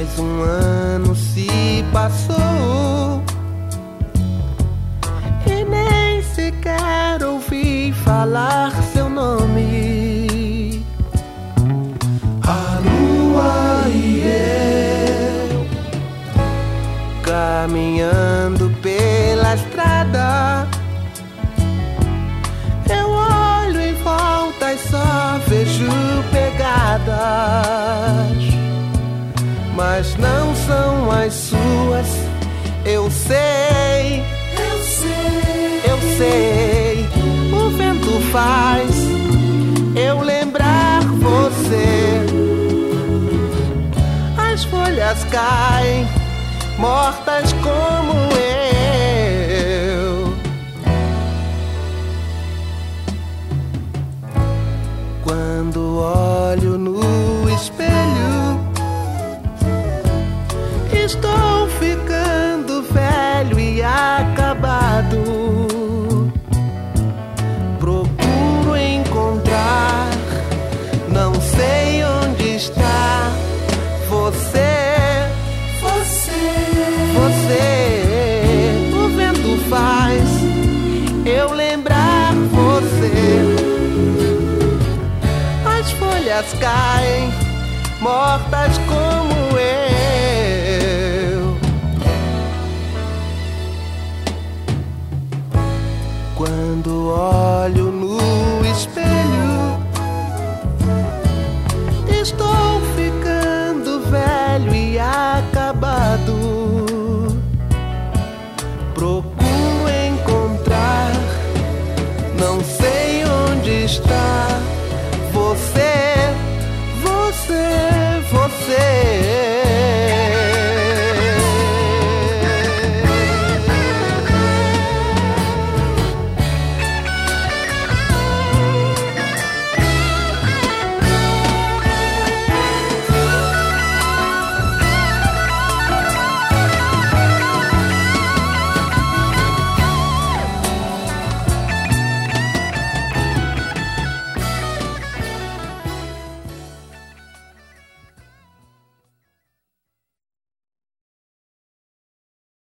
Mais um ano se passou e nem sequer ouvi falar seu nome. A lua e eu caminhando pela estrada, eu olho em volta e só vejo pegadas, mas não são as suas. Eu sei, eu sei, eu sei. O vento faz eu lembrar você. As folhas caem mortas como eu. Quando olho no espelho, estou ficando velho e acabado. Procuro encontrar, não sei onde está você. Você, o vento faz eu lembrar você. As folhas caem mortas como eu. Quando olho no espelho, estou ficando velho e acabado. Procuro encontrar, não sei onde está